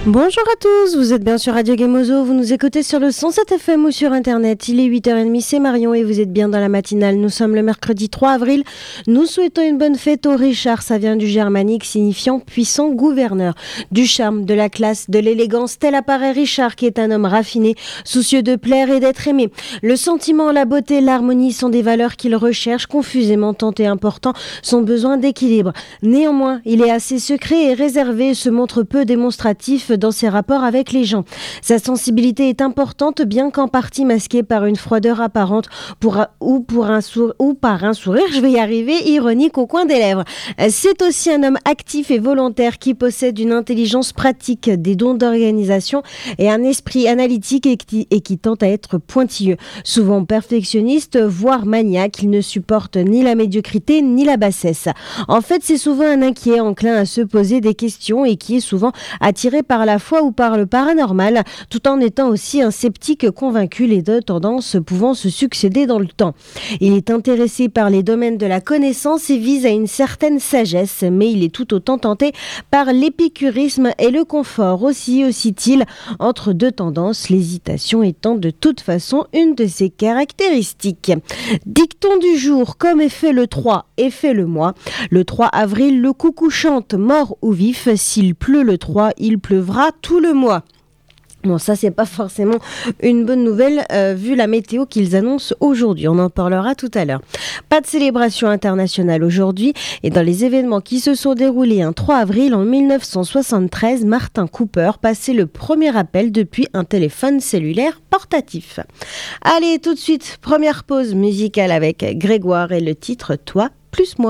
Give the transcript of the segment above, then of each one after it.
Bonjour à tous, vous êtes bien sur Radio Gemozo, vous nous écoutez sur le 107 FM ou sur internet. Il est 8h30, c'est Marion et vous êtes bien dans la matinale. Nous sommes le mercredi 3 avril. Nous souhaitons une bonne fête au Richard, ça vient du germanique signifiant puissant gouverneur. Du charme, de la classe, de l'élégance, tel apparaît Richard qui est un homme raffiné, soucieux de plaire et d'être aimé. Le sentiment, la beauté, l'harmonie sont des valeurs qu'il recherche, confusément tant et important, son besoin d'équilibre. Néanmoins, il est assez secret et réservé et se montre peu démonstratif dans ses rapports avec les gens. Sa sensibilité est importante, bien qu'en partie masquée par une froideur apparente ou par un sourire, je vais y arriver, ironique au coin des lèvres. C'est aussi un homme actif et volontaire qui possède une intelligence pratique, des dons d'organisation et un esprit analytique et qui tente à être pointilleux. Souvent perfectionniste, voire maniaque, il ne supporte ni la médiocrité ni la bassesse. En fait, c'est souvent un inquiet enclin à se poser des questions et qui est souvent attiré par la foi ou par le paranormal, tout en étant aussi un sceptique convaincu, les deux tendances pouvant se succéder dans le temps. Il est intéressé par les domaines de la connaissance et vise à une certaine sagesse, mais il est tout autant tenté par l'épicurisme et le confort. Aussi oscille-t-il entre deux tendances, l'hésitation étant de toute façon une de ses caractéristiques. Dicton du jour, comme est fait le 3 et fait le mois. Le 3 avril, le coucou chante, mort ou vif, s'il pleut le 3, il pleuvra tout le mois. Bon, ça, c'est pas forcément une bonne nouvelle vu la météo qu'ils annoncent aujourd'hui. On en parlera tout à l'heure. Pas de célébration internationale aujourd'hui. Et dans les événements qui se sont déroulés un 3 avril en 1973, Martin Cooper passait le premier appel depuis un téléphone cellulaire portatif. Allez, tout de suite, première pause musicale avec Grégoire et le titre « Toi plus moi ».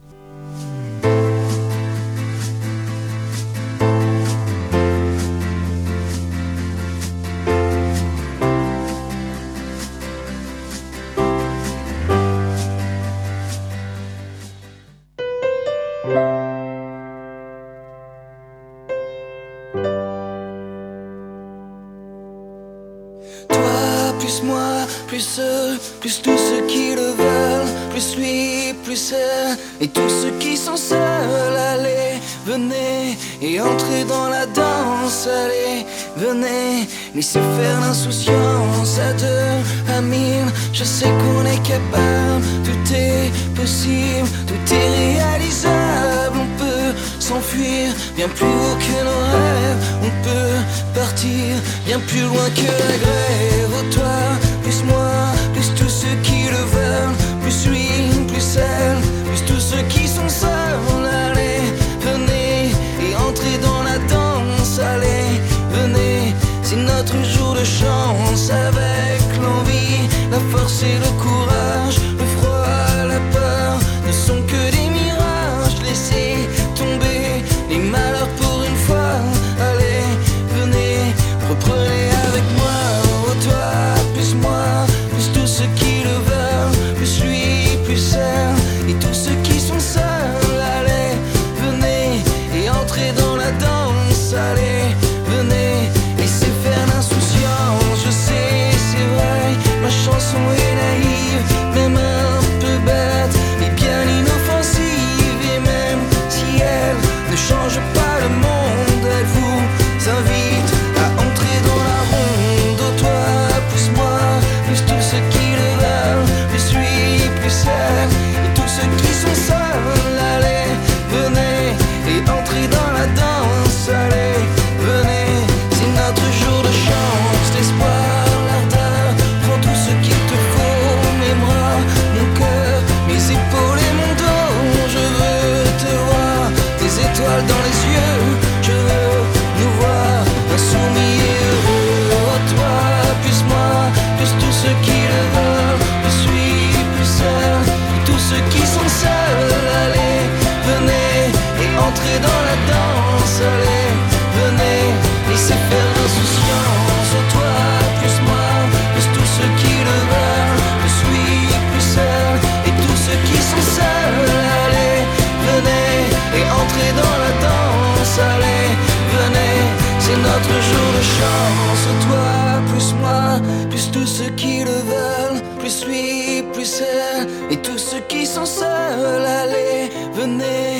Plus tous ceux qui le veulent, plus lui, plus elle, et tous ceux qui sont seuls, allez, venez, et entrez dans la danse, allez, venez, laissez faire l'insouciance, à deux, à mille, je sais qu'on est capable, tout est possible, tout est réalisable, on peut s'enfuir bien plus haut que nos rêves, on peut partir bien plus loin que la grève, oh toi, plus moi, plus tous ceux qui le veulent, plus lui, plus elle, plus tous ceux qui sont seuls, allez, venez, et entrez dans la danse, allez, venez, c'est notre jour de chance, avec l'envie, la force et le courage, le froid, la peur, ne sont que des mirages, laissez tomber les malheurs pour une fois, allez, venez, reprenez avec moi, oh toi, plus moi, plus tous ceux qui le veulent, plus lui, plus elle, et tous ceux qui sont seuls, allez, venez, et entrez dans la danse, allez, venez, laissez faire l'insouciance, je sais, c'est vrai, ma chanson est naïve, même un peu bête, mais bien inoffensive, et même si elle ne change pas le monde, elle vous invite à entrer dans la ronde, oh toi, plus moi, plus tous ceux qui le veulent, plus lui, plus elle, et tous ceux qui sont seuls, allez, venez, et entrez dans la danse, allez, venez, c'est notre jour de chance, l'espoir, l'ardeur, prends tout ce qu'il te faut, mes bras, mon cœur, mes épaules et mon dos, je veux te voir, tes étoiles dans les yeux, je veux nous voir, insoumis et heureux, oh toi, plus moi, plus tous ceux qui le veulent, plus lui, plus elle, et tous ceux qui sont seuls, allez, venez, et entrez dans la danse, allez, venez, laissez faire l'insouciance, oh toi, plus moi, plus tous ceux qui le veulent, plus lui, plus elle, et tous ceux qui sont seuls, allez, venez, et entrez dans la danse, allez, venez, c'est notre jour de chance, oh toi, plus moi, plus tous ceux qui le veulent, plus lui, plus elle, et tous ceux qui sont seuls, allez, venez, et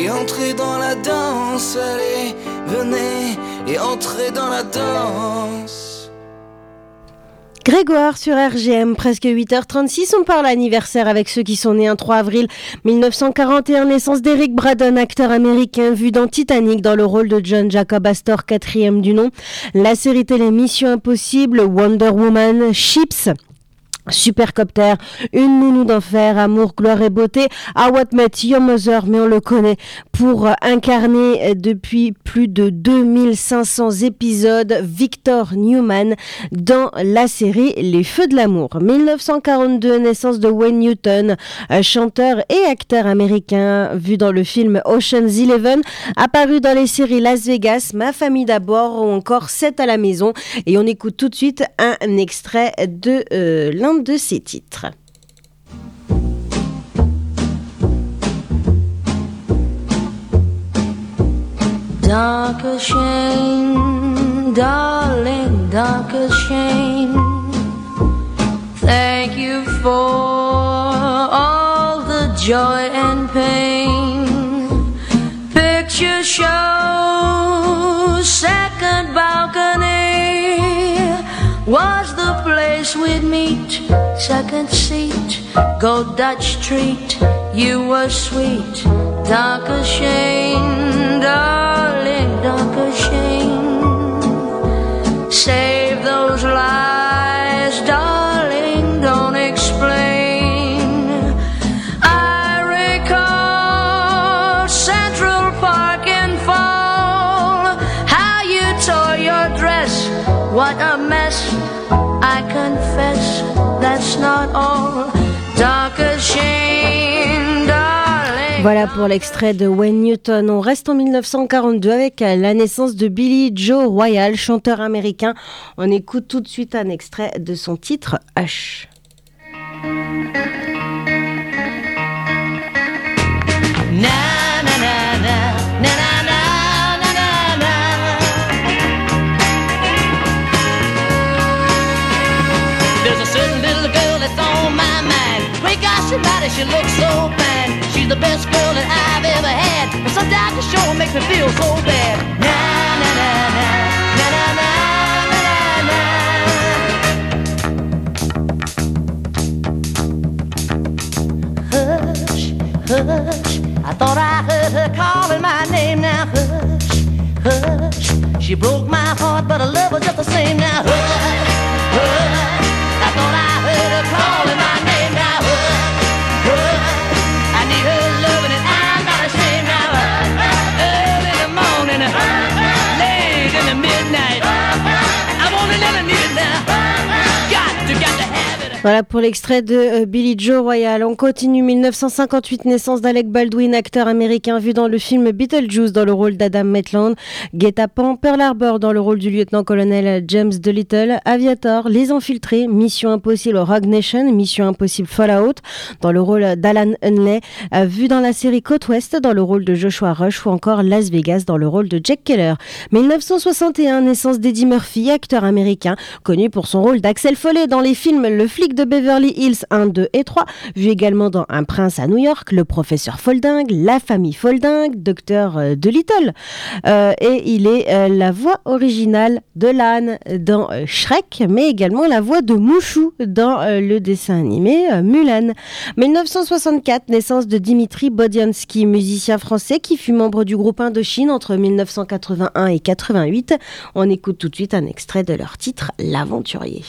et entrez dans la danse. Allez, venez et entrez dans la danse. Grégoire sur RGM, presque 8h36, on parle anniversaire avec ceux qui sont nés un 3 avril 1941, naissance d'Eric Braddon, acteur américain vu dans Titanic dans le rôle de John Jacob Astor, 4e du nom, la série télé Mission Impossible, Wonder Woman, Chips, Supercopter, Une nounou d'enfer, Amour, gloire et beauté, How I Met Your Mother, mais on le connaît pour incarner depuis plus de 2500 épisodes Victor Newman dans la série Les Feux de l'amour. 1942, naissance de Wayne Newton, chanteur et acteur américain vu dans le film Ocean's 11, apparu dans les séries Las Vegas, Ma famille d'abord ou encore 7 à la maison. Et on écoute tout de suite un extrait de l'un de ses titres. Darker shame, darling, darker shame. Thank you for all the joy and pain. Picture show, second balcony was the place we'd meet. Second seat, go Dutch treat. You were sweet, darker shame, darling, darker shame. Save those lies, darling, don't explain. I recall Central Park in fall, how you tore your dress, what a mess. I confess, that's not all. Darker shame, darling. Voilà pour l'extrait de Wayne Newton. On reste en 1942 avec la naissance de Billy Joe Royal, chanteur américain. On écoute tout de suite un extrait de son titre Hush. She looks so fine. She's the best girl that I've ever had. And sometimes the show makes me feel so bad. Na na na na na na na na. Hush, hush. I thought I heard her calling my name. Now hush, hush. She broke my heart, but her love was just the same. Now hush, hush. I thought I heard her calling my name. Now hush. I need her loving and I'm not ashamed now. Early in the morning, late in the midnight, I want a little need now. Got to have it. Voilà pour l'extrait de Billy Joe Royal. On continue. 1958, naissance d'Alec Baldwin, acteur américain vu dans le film Beetlejuice dans le rôle d'Adam Maitland, Guet-apens, Pearl Harbor dans le rôle du lieutenant-colonel James Dolittle, Aviator, Les Infiltrés, Mission Impossible Rogue Nation, Mission Impossible Fallout dans le rôle d'Alan Hunley, vu dans la série Côte Ouest dans le rôle de Joshua Rush ou encore Las Vegas dans le rôle de Jack Keller. 1961, naissance d'Eddie Murphy, acteur américain connu pour son rôle d'Axel Foley dans les films Le flic de Beverly Hills 1, 2 et 3, vu également dans Un prince à New York, Le professeur Folding, La famille Folding, Docteur Dolittle. Et il est la voix originale de l'âne dans Shrek, mais également la voix de Mouchou dans le dessin animé Mulan. 1964, naissance de Dimitri Bodiansky, musicien français qui fut membre du groupe Indochine entre 1981 et 88. On écoute tout de suite un extrait de leur titre L'Aventurier.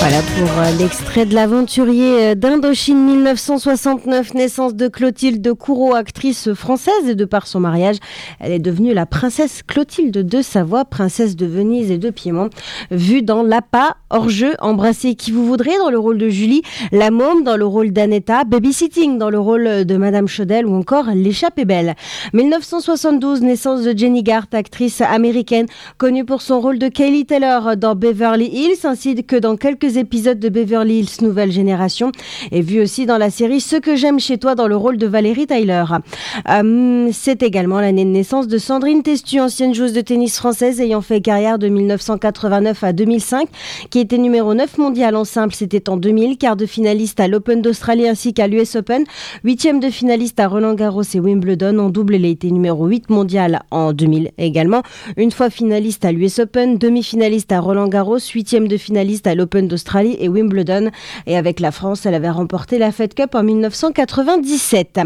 Voilà pour l'extrait de l'aventurier d'Indochine 1969, naissance de Clotilde Courreau, actrice française, et de par son mariage, elle est devenue la princesse Clotilde de Savoie, princesse de Venise et de Piémont, vue dans l'APA, hors-jeu, Embrasser qui vous voudrez dans le rôle de Julie, La Môme dans le rôle d'Annetta, Babysitting dans le rôle de Madame Chaudel ou encore L'échappée belle. 1972, naissance de Jenny Garth, actrice américaine, connue pour son rôle de Kaylee Taylor dans Beverly Hills, ainsi que dans quelques épisodes de Beverly Hills Nouvelle Génération, et vue aussi dans la série Ce que j'aime chez toi dans le rôle de Valérie Tyler. C'est également l'année de naissance de Sandrine Testu, ancienne joueuse de tennis française ayant fait carrière de 1989 à 2005, qui était numéro 9 mondial en simple, c'était en 2000, quart de finaliste à l'Open d'Australie ainsi qu'à l'US Open, 8e de finaliste à Roland-Garros et Wimbledon. En double, elle a été numéro 8 mondial en 2000 également, une fois finaliste à l'US Open, demi-finaliste à Roland-Garros, 8e de finaliste à l'Open d'Australie et Wimbledon. Et avec la France, elle avait remporté la Fed Cup en 1997.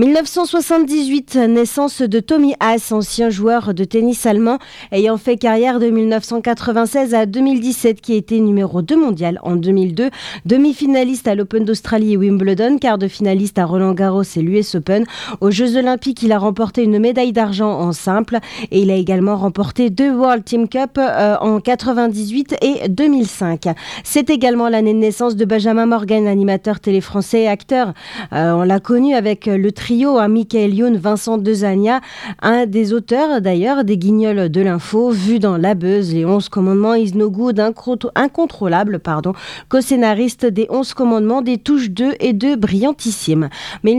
1978, naissance de Tommy Haas, ancien joueur de tennis allemand ayant fait carrière de 1996 à 2017, qui a été numéro 2 mondial en 2002, demi-finaliste à l'Open d'Australie et Wimbledon, quart de finaliste à Roland-Garros et l'US Open. Aux Jeux Olympiques, il a remporté une médaille d'argent en simple et il a également remporté 2 World Team Cup en 98 et 2005. C'est également l'année de naissance de Benjamin Morgan, animateur télé français et acteur. On l'a connu avec le trio Michael Youn, Vincent Dezania, un des auteurs d'ailleurs des Guignols de l'info, vu dans La Buzz, Les 11 commandements, Is No Good, incontrôlable, co-scénariste des 11 commandements, des Touches 2 et de Brillantissime.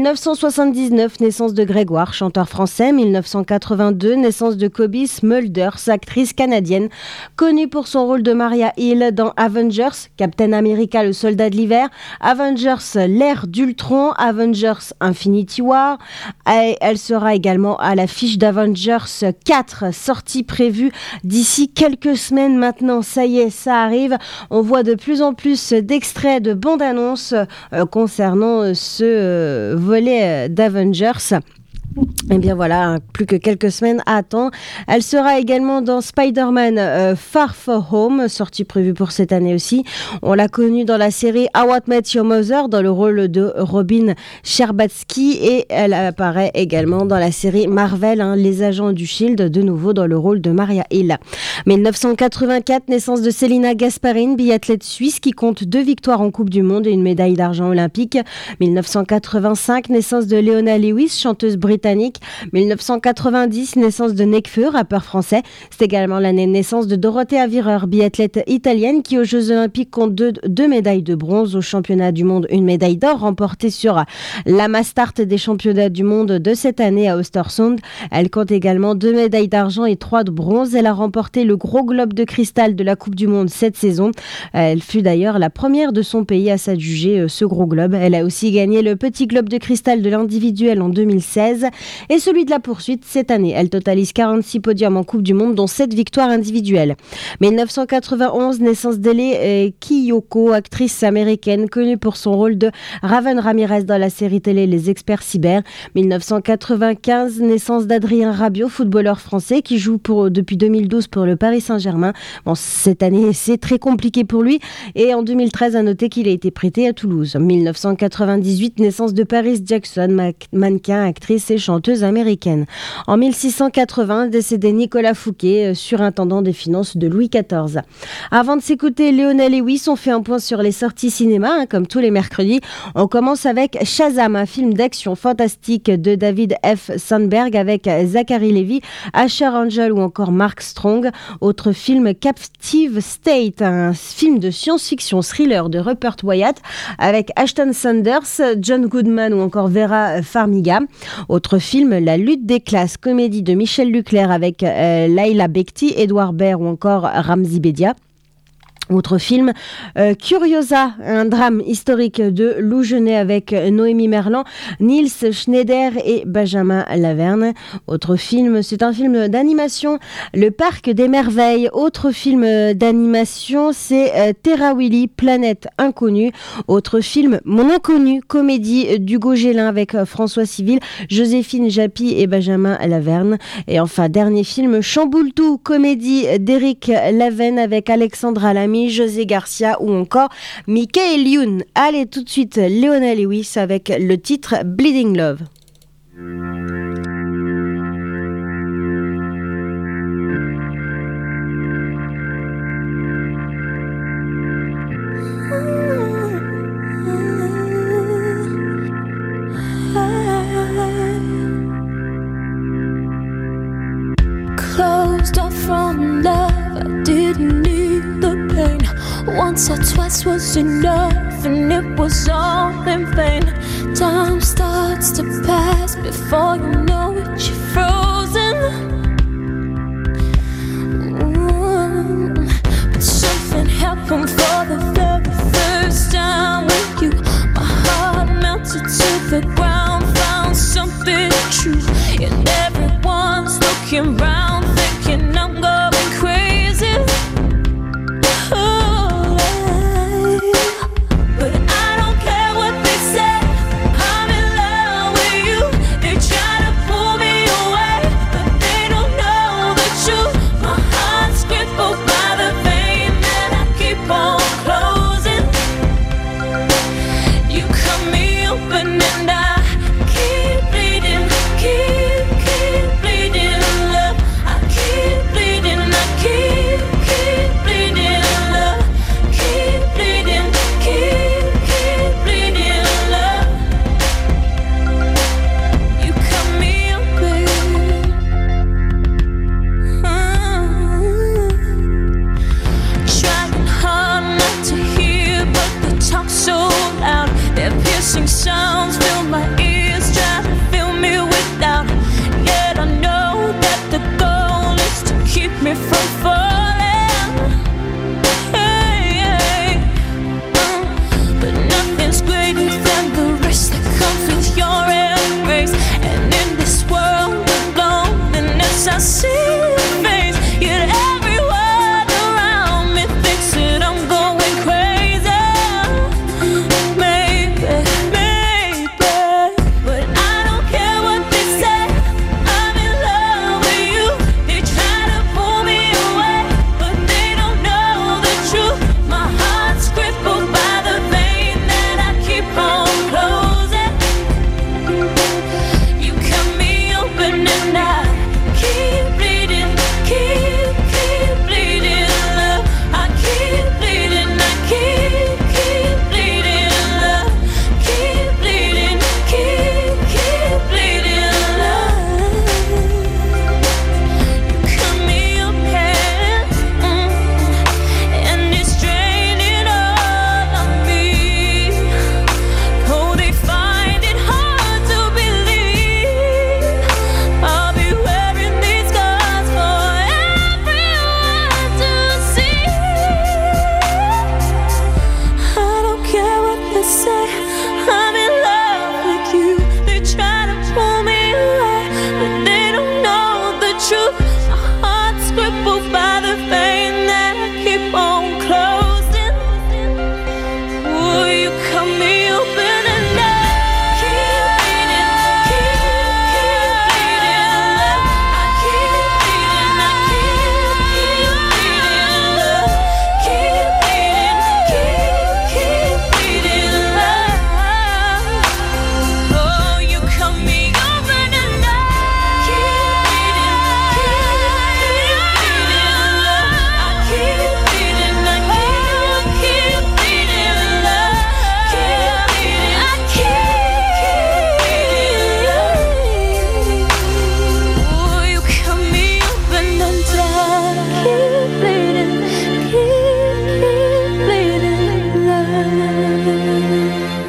1979, naissance de Grégoire, chanteur français. 1982, naissance de Cobie Smulders, actrice canadienne, connue pour son rôle de Maria Hill dans Avengers, Captain America, le soldat de l'hiver, Avengers, l'ère d'Ultron, Avengers, Infinity War. Elle sera également à l'affiche d'Avengers 4, sortie prévue d'ici quelques semaines maintenant. Ça y est, ça arrive. On voit de plus en plus d'extraits de bandes-annonces concernant ce volet d'Avengers. Et bien voilà, plus que quelques semaines à attendre. Elle sera également dans Spider-Man Far From Home, sortie prévue pour cette année aussi. On l'a connue dans la série How I Met Your Mother dans le rôle de Robin Scherbatsky, et elle apparaît également dans la série Marvel, Les Agents du Shield, de nouveau dans le rôle de Maria Hill. 1984, naissance de Selina Gasparin, biathlète suisse qui compte 2 victoires en Coupe du Monde et une médaille d'argent olympique. 1985, naissance de Leona Lewis, chanteuse britannique. 1990, naissance de Nekfeu, rappeur français. C'est également l'année de naissance de Dorothea Virer, biathlète italienne qui aux Jeux Olympiques compte 2 médailles de bronze, aux Championnats du Monde une médaille d'or remportée sur la Mastart des Championnats du Monde de cette année à Östersund. Elle compte également 2 médailles d'argent et 3 de bronze. Elle a remporté le gros globe de cristal de la Coupe du Monde cette saison. Elle fut d'ailleurs la première de son pays à s'adjuger ce gros globe. Elle a aussi gagné le petit globe de cristal de l'individuel en 2016 et celui de la poursuite cette année. Elle totalise 46 podiums en Coupe du Monde, dont 7 victoires individuelles. 1991, naissance d'Elle Kiyoko, actrice américaine connue pour son rôle de Raven Ramirez dans la série télé Les Experts Cyber. 1995, naissance d'Adrien Rabiot, footballeur français qui joue depuis 2012 pour le Paris Saint-Germain. Bon, cette année, c'est très compliqué pour lui. Et en 2013, à noter qu'il a été prêté à Toulouse. 1998, naissance de Paris Jackson, mannequin, actrice et chanteuse américaine. En 1680, décédé Nicolas Fouquet, surintendant des finances de Louis XIV. Avant de s'écouter Leona Lewis, on fait un point sur les sorties cinéma, comme tous les mercredis. On commence avec Shazam, un film d'action fantastique de David F. Sandberg avec Zachary Levi, Asher Angel ou encore Mark Strong. Autre film, Captive State, un film de science-fiction thriller de Rupert Wyatt avec Ashton Sanders, John Goodman ou encore Vera Farmiga. Autre film, La lutte des classes, comédie de Michel Leclerc avec Laila Bekti, Edouard Baird ou encore Ramzi Bedia. Autre film, Curiosa, un drame historique de Lou Genet avec Noémie Merlan, Niels Schneider et Benjamin Laverne. Autre film, c'est un film d'animation, Le Parc des Merveilles. Autre film d'animation, c'est Terra Willy, Planète Inconnue. Autre film, Mon Inconnu, comédie d'Hugo Gélin avec François Civil, Joséphine Japy et Benjamin Laverne. Et enfin, dernier film, Chamboule tout, comédie d'Éric Laven avec Alexandra Lamy, Jeremy, José Garcia ou encore Michael Youn. Allez tout de suite Leona Lewis avec le titre Bleeding Love. Closed off from love, I didn't need the pain. Once or twice was enough, and it was all in vain. Time starts to pass before you know it, you're frozen. But something happened for the very first time with you. My heart melted to the ground, found something true, and everyone's looking round, thinking I'm going crazy. Oh, but I don't care what they say. I'm in love with you. They try to pull me away, but they don't know the truth. My heart's crippled by the vein that I keep on closing. You cut me open and I keep bleeding, keep bleeding love. I keep bleeding, I keep bleeding love. Keep bleeding, keep bleeding love. You cut me open. Trying hard not to hear, but they talk so loud. Their piercing sounds fill my ears, try to fill me with doubt. Yet I know that the goal is to keep me from falling. Hey, hey. But nothing's greater than the risk that comes with your embrace. And in this world of loneliness, I see your face. Yet everyone around me thinks that I'm going crazy. Maybe, but I don't care what they say. I'm in love with you. They try to pull me away, but they don't know the truth. My heart's crippled by the vein that I keep on closing. You cut me open and I keep bleeding, keep bleeding love. I keep bleeding, I keep bleeding love. Keep bleeding, keep bleeding love. You cut me open, and it's draining all of me. Oh, they find it hard to believe I'll be wearing these scars for everyone to see. I don't care what they say. I'm in love with you. They try to pull me away, but they don't know the truth. My heart's crippled by the vein that I keep on closing. Oh, you cut me open and I keep bleeding, keep bleeding love. I keep bleeding, I keep bleeding love. Keep bleeding love. Oh, you cut me open and I keep bleeding, love. I keep bleeding, I keep bleeding love. Keep bleeding, I keep. Oh, you cut me open and I keep bleeding, keep bleeding love.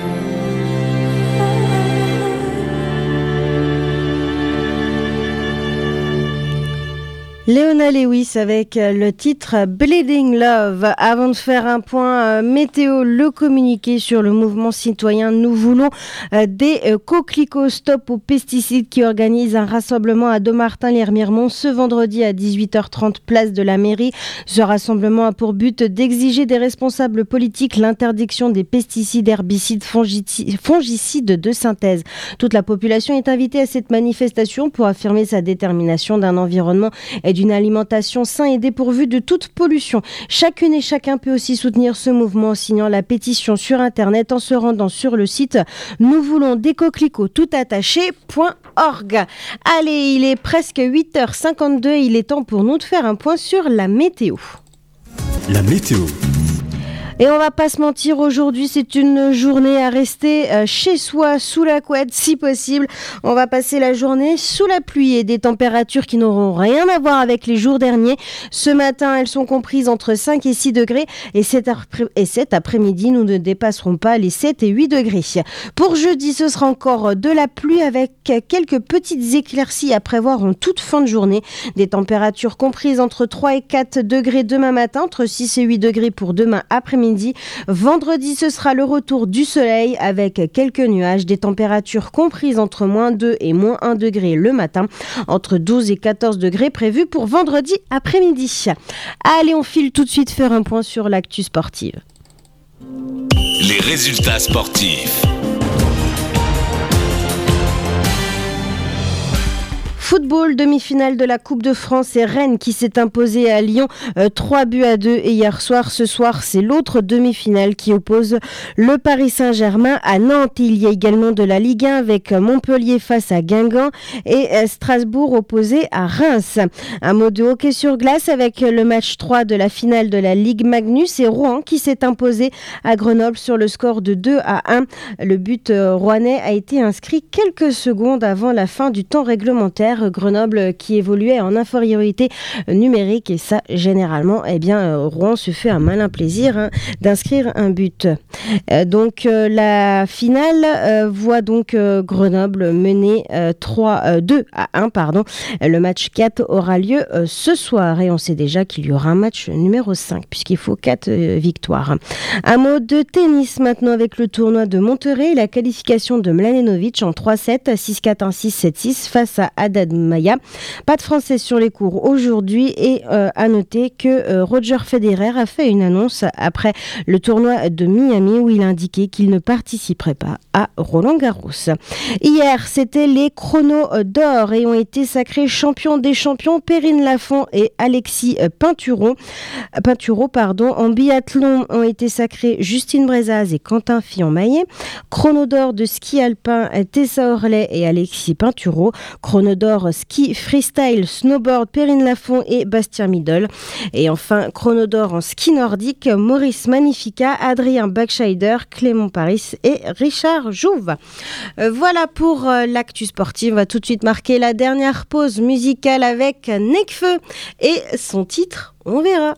Leona Lewis avec le titre Bleeding Love. Avant de faire un point météo, le communiqué sur le mouvement citoyen Nous voulons des coquelicots stop aux pesticides qui organise un rassemblement à Dommartin-les-Remiremont ce vendredi à 18h30 place de la mairie. Ce rassemblement a pour but d'exiger des responsables politiques l'interdiction des pesticides, herbicides, fongicides de synthèse. Toute la population est invitée à cette manifestation pour affirmer sa détermination d'un environnement et d'une alimentation alimentation sain et dépourvu de toute pollution. Chacune et chacun peut aussi soutenir ce mouvement en signant la pétition sur internet en se rendant sur le site nous voulons des coquelicots tout attaché.org. Allez, il est presque 8h52, il est temps pour nous de faire un point sur la météo. La météo. Et on va pas se mentir, aujourd'hui c'est une journée à rester chez soi, sous la couette si possible. On va passer la journée sous la pluie et des températures qui n'auront rien à voir avec les jours derniers. Ce matin, elles sont comprises entre 5 et 6 degrés et cet après-midi, nous ne dépasserons pas les 7 et 8 degrés. Pour jeudi, ce sera encore de la pluie avec quelques petites éclaircies à prévoir en toute fin de journée. Des températures comprises entre 3 et 4 degrés demain matin, entre 6 et 8 degrés pour demain après-midi. Vendredi, ce sera le retour du soleil avec quelques nuages, des températures comprises entre moins 2 et moins 1 degré le matin, entre 12 et 14 degrés prévus pour vendredi après-midi. Allez, on file tout de suite faire un point sur l'actu sportive. Les résultats sportifs. Football, demi-finale de la Coupe de France et Rennes qui s'est imposée à Lyon 3-2 et hier soir. Ce soir, c'est l'autre demi-finale qui oppose le Paris Saint-Germain à Nantes. Il y a également de la Ligue 1 avec Montpellier face à Guingamp et Strasbourg opposé à Reims. Un mot de hockey sur glace avec le match 3 de la finale de la Ligue Magnus et Rouen qui s'est imposé à Grenoble sur le score de 2-1. Le but rouennais a été inscrit quelques secondes avant la fin du temps réglementaire. Grenoble qui évoluait en infériorité numérique et ça généralement Rouen se fait un malin plaisir d'inscrire un but. La finale voit donc Grenoble mener 2-1. Le match 4 aura lieu ce soir et on sait déjà qu'il y aura un match numéro 5 puisqu'il faut 4 victoires. Un mot de tennis maintenant avec le tournoi de Monterrey et la qualification de Mladenovic en 3-7, 6-4, 1-6, 7-6 face à Haddad Maia. Pas de français sur les cours aujourd'hui et à noter que Roger Federer a fait une annonce après le tournoi de Miami où il a indiqué qu'il ne participerait pas à Roland-Garros. Hier, c'était les chronos d'or et ont été sacrés champions des champions Perrine Lafont et Alexis Pinturo. En biathlon ont été sacrés Justine Brezaz et Quentin Fillon-Maillet. Chrono d'or de ski alpin Tessa Orlet et Alexis Pinturo. Chrono d'or ski freestyle snowboard Perrine Lafont et Bastien Midol. Et enfin, chrono d'or en ski nordique Maurice Magnifica, Adrien Backscheider, Clément Paris et Richard Jouve. Voilà pour l'actu sportive. On va tout de suite marquer la dernière pause musicale avec Nekfeu et son titre On verra.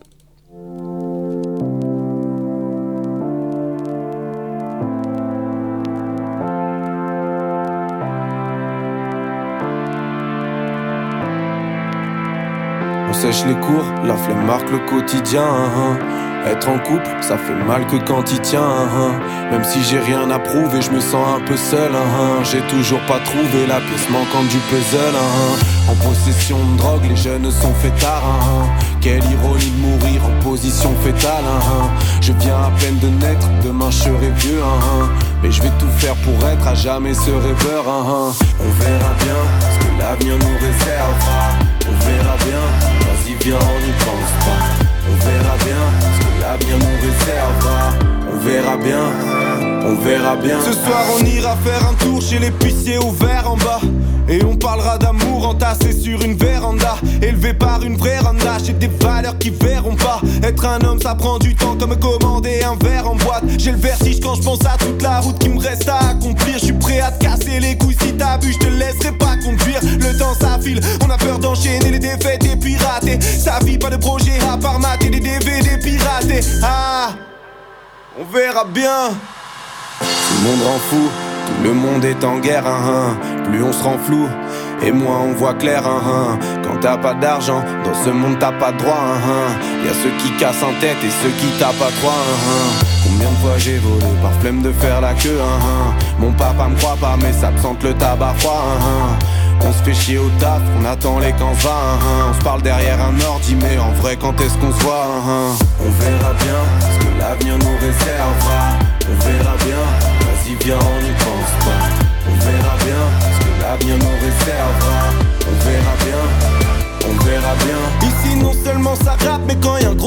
On sèche les cours, la flemme marque le quotidien. Être en couple, ça fait mal que quand il tient. Même si j'ai rien à prouver, je me sens un peu seul. J'ai toujours pas trouvé la pièce manquante du puzzle. En possession de drogue, les jeunes sont fêtards. Quelle ironie de mourir en position fétale. Je viens à peine de naître, demain je serai vieux. Mais je vais tout faire pour être à jamais ce rêveur. On verra bien ce que l'avenir nous réservera. On verra bien, vas-y viens on n'y pense pas. On verra bien ce que l'avenir nous réservera. On verra bien, on verra bien. Ce soir on ira faire un tour chez l'épicier ouvert en bas. Et on parlera d'amour entassé sur une véranda. Élevé par une vraie randa. J'ai des valeurs qui verront pas. Être un homme ça prend du temps comme commander un verre en boîte. J'ai le vertige quand je pense à toute la route qui me reste à accomplir. Je suis prêt à te casser les couilles si t'as bu. Je te laisserai pas conduire. Le temps s'affile, on a peur d'enchaîner les défaites et pirater. Sa vie pas de projet à part mater des DVD piratés. On verra bien. Tout le monde rend fou. Tout le monde est en guerre, plus on se rend flou et moins on voit clair. Quand t'as pas d'argent, dans ce monde t'as pas de droit. Y'a ceux qui cassent en tête et ceux qui tapent à trois. Combien de fois j'ai volé par flemme de faire la queue. Mon papa me croit pas mais ça me sente le tabac froid. On se fait chier au taf, on attend les camps va. On se parle derrière un ordi mais en vrai quand est-ce qu'on se voit. On verra bien ce que l'avenir nous réservera. On verra bien, vas-y viens on n'y pense pas. On verra bien ce que l'avenir nous réservera. On verra bien, on verra bien. Ici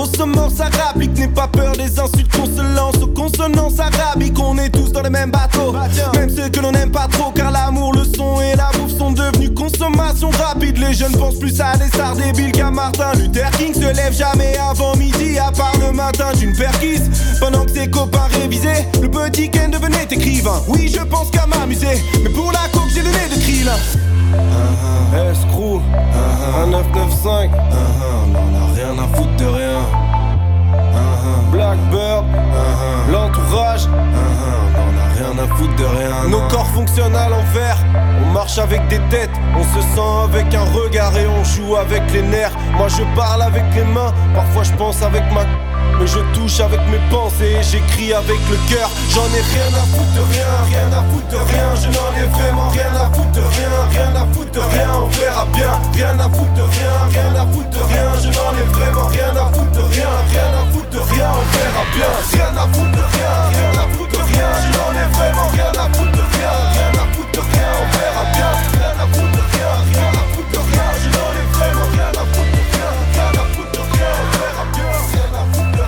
Consommance arabique, n'aie pas peur des insultes qu'on se lance aux consonances arabiques. On est tous dans les mêmes bateaux, même ceux que l'on n'aime pas trop, car l'amour, le son et la bouffe sont devenus consommation rapide. Les jeunes pensent plus à des stars débiles qu'à Martin Luther King. Se lève jamais avant midi, à part le matin d'une perquise. Pendant que ses copains révisaient, le petit Ken devenait écrivain. Oui, je pense qu'à m'amuser, mais pour la coke j'ai le nez de Krillin. Escrew, un 995, on a rien à foutre de rien. Blackbird, l'entourage, on a rien à foutre de rien. Nos corps fonctionnent à l'envers, on marche avec des têtes, on se sent avec un regard et on joue avec les nerfs. Moi je parle avec les mains, parfois je pense avec ma... Mais je touche avec mes pensées, j'écris avec le cœur. J'en ai rien à foutre de rien, rien à foutre de rien. Je n'en ai vraiment rien à foutre de rien, rien à foutre de rien. On verra bien, rien à foutre de rien, rien à foutre de rien. Je n'en ai vraiment rien à foutre de rien, rien à foutre de rien. On verra bien, rien à foutre de rien, rien à foutre de rien. Je n'en ai vraiment rien à foutre de rien, rien à foutre de rien. On verra bien, rien à foutre de rien, rien à foutre de rien. Je n'en ai vraiment rien à foutre de rien, rien à foutre de rien. On verra bien, rien à foutre de rien.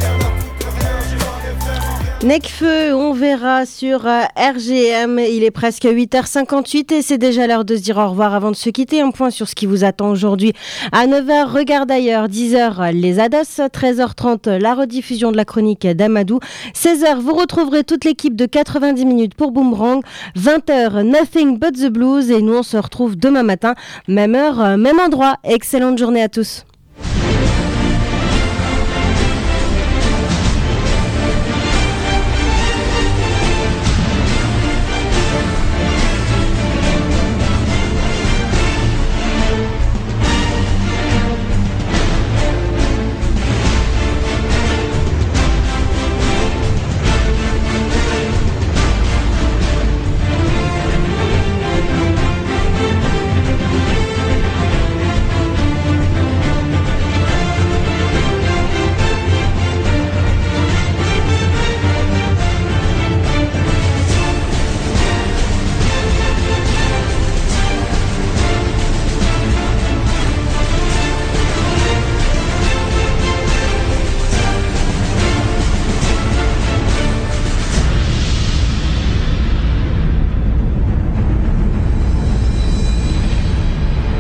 Necfeu, on verra sur RGM. Il est presque 8h58 et c'est déjà l'heure de se dire au revoir avant de se quitter. Un point sur ce qui vous attend aujourd'hui. À 9h, regarde ailleurs. 10h, les Ados. 13h30, la rediffusion de la chronique d'Amadou. 16h, vous retrouverez toute l'équipe de 90 minutes pour Boomerang. 20h, Nothing But The Blues. Et nous, on se retrouve demain matin. Même heure, même endroit. Excellente journée à tous.